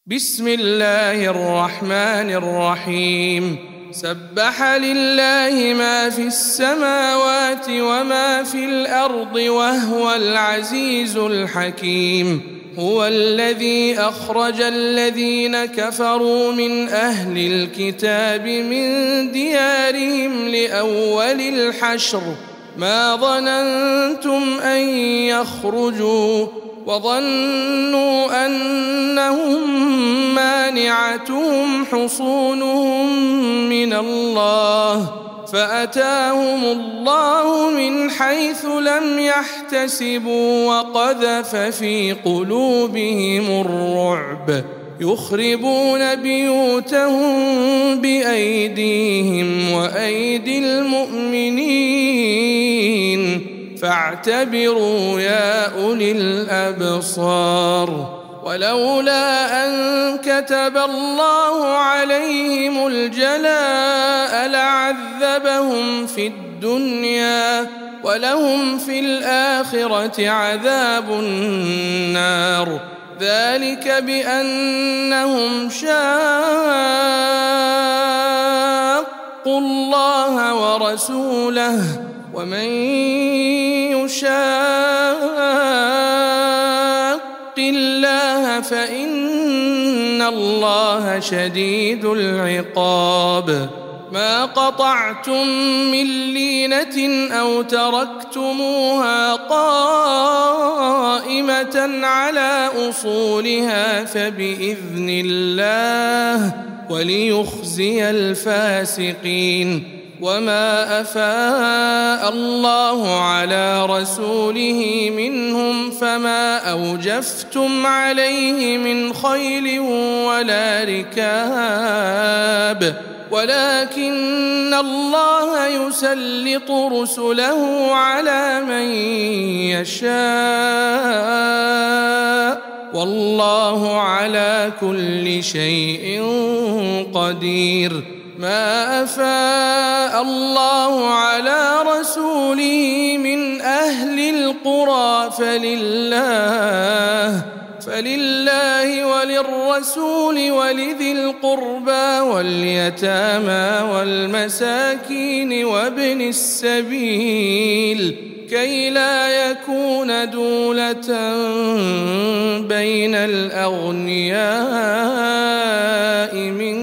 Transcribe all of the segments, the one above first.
بسم الله الرحمن الرحيم سبح لله ما في السماوات وما في الأرض وهو العزيز الحكيم هو الذي أخرج الذين كفروا من أهل الكتاب من ديارهم لأول الحشر ما ظننتم أن يخرجوا وظنوا أنهم مانعتهم حصونهم من الله فأتاهم الله من حيث لم يحتسبوا وقذف في قلوبهم الرعب يخربون بيوتهم بأيديهم وأيدي المؤمنين فاعتبروا يا أولي الأبصار ولولا أن كتب الله عليهم الجلاء لعذبهم في الدنيا ولهم في الآخرة عذاب النار ذلك بأنهم شاقوا الله ورسوله ومن يشاق الله فإن الله شديد العقاب ما قطعتم من لينة أو تركتموها قائمة على أصولها فبإذن الله وليخزي الفاسقين وما أفاء الله على رسوله منهم فما أوجفتم عليه من خيل ولا ركاب ولكن الله يسلط رسله على من يشاء والله على كل شيء قدير ما أفاء الله على رسوله من أهل القرى فلله وللرسول ولذي القربى واليتامى والمساكين وابن السبيل كي لا يكون دولة بين الأغنياء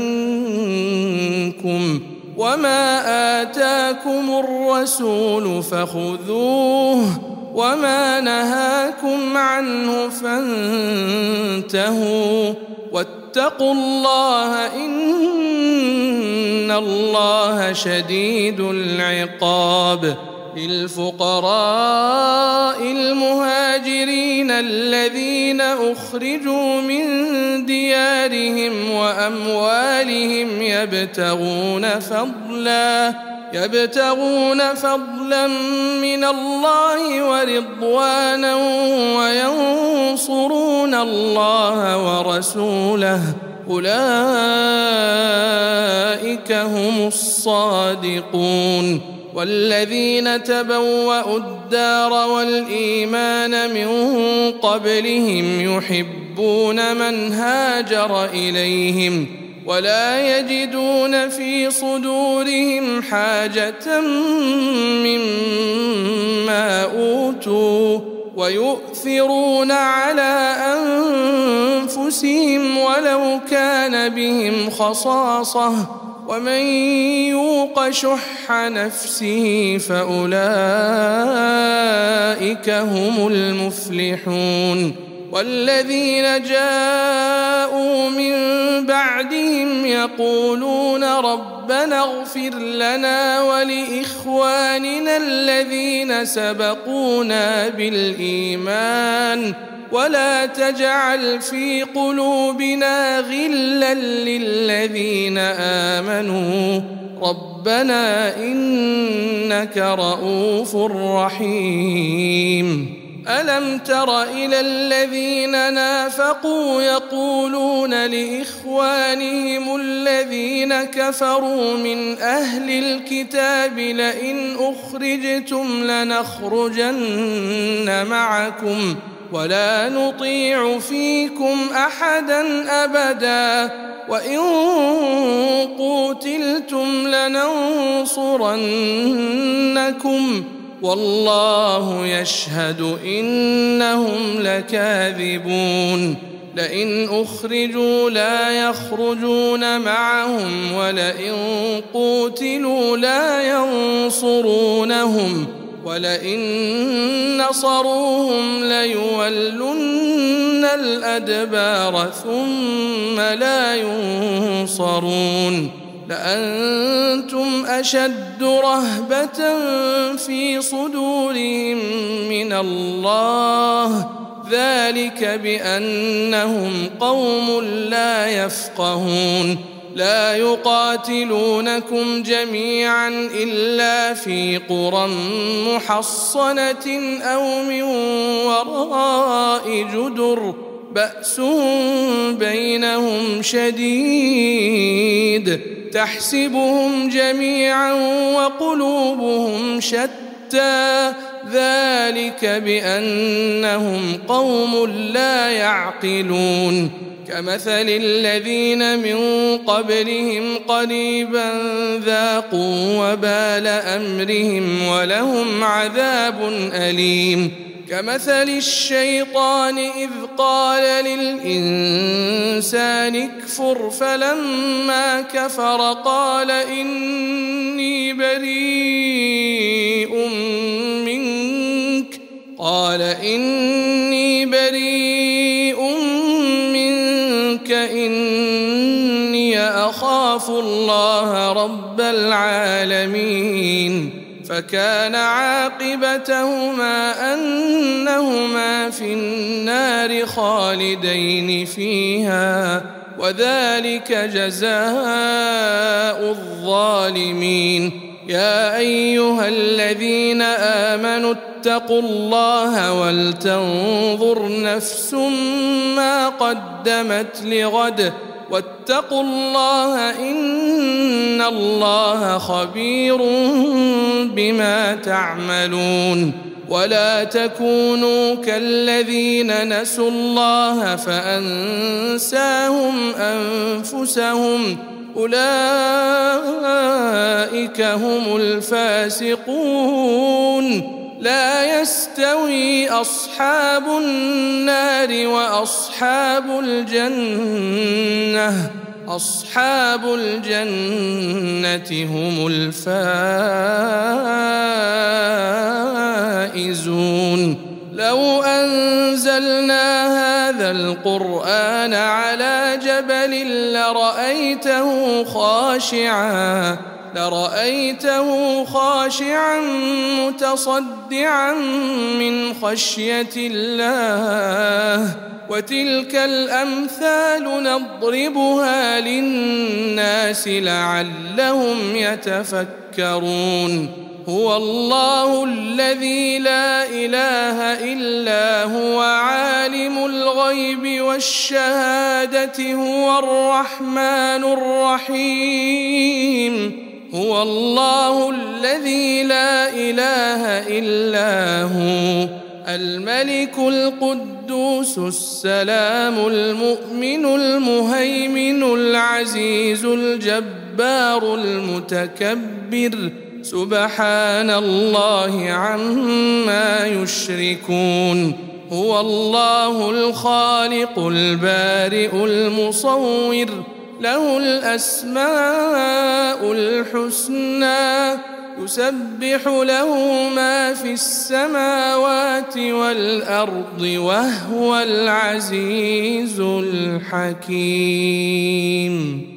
منكم وما آتاكم الرسول فخذوه وما نهاكم عنه فانتهوا واتقوا الله إن الله شديد العقاب للفقراء المهاجرين الذين أخرجوا من ديارهم وأموالهم يبتغون فضلا من الله ورضوانا وينصرون الله ورسوله أولئك هم الصادقون والذين تبوأوا الدار والإيمان من قبلهم يحبون من هاجر إليهم ولا يجدون في صدورهم حاجة مما أوتوا ويؤثرون على أنفسهم ولو كان بهم خصاصة ومن يوق شح نفسه فأولئك هم المفلحون والذين جاءوا من بعدهم يقولون ربنا اغفر لنا ولإخواننا الذين سبقونا بالإيمان ولا تجعل في قلوبنا غلا للذين آمنوا ربنا إنك رؤوف رحيم ألم تر إلى الذين نافقوا يقولون لإخوانهم الذين كفروا من أهل الكتاب لئن أخرجتم لنخرجن معكم ولا نطيع فيكم أحدا أبدا وإن قوتلتم لننصرنكم والله يشهد إنهم لكاذبون لئن أخرجوا لا يخرجون معهم ولئن قوتلوا لا ينصرونهم ولئن نصروهم ليولن الأدبار ثم لا ينصرون لأنتم أشد رهبة في صدورهم من الله ذلك بأنهم قوم لا يفقهون لا يقاتلونكم جميعا إلا في قرى محصنة أو من وراء جدر بأسهم بينهم شديد تحسبهم جميعا وقلوبهم شتى ذلك بأنهم قوم لا يعقلون كمثل الذين من قبلهم قريبا ذاقوا وبال أمرهم ولهم عذاب أليم كمثل الشيطان إذ قال للإنسان اكفر فلما كفر قال إني بريء منك إني أخاف الله رب العالمين فكان عاقبتهما أنهما في النار خالدين فيها وذلك جزاء الظالمين يا أيها الذين آمنوا اتقوا الله ولتنظر نفس ما قدمت لغد واتقوا الله إن الله خبير بما تعملون ولا تكونوا كالذين نسوا الله فأنساهم أنفسهم أولئك هم الفاسقون لا يستوي أصحاب النار وأصحاب الجنة أصحاب الجنة هم الفائزون لو أنزلنا هذا القرآن على جبل لرأيته خاشعا متصدعا من خشية الله وتلك الأمثال نضربها للناس لعلهم يتفكرون هو الله الذي لا إله إلا هو عالم الغيب والشهادة هو الرحمن الرحيم هو الله الذي لا إله إلا هو الملك القدوس السلام المؤمن المهيمن العزيز الجبار المتكبر سبحان الله عما يشركون هو الله الخالق البارئ المصور له الأسماء الحسنى يسبح له ما في السماوات والأرض وهو العزيز الحكيم.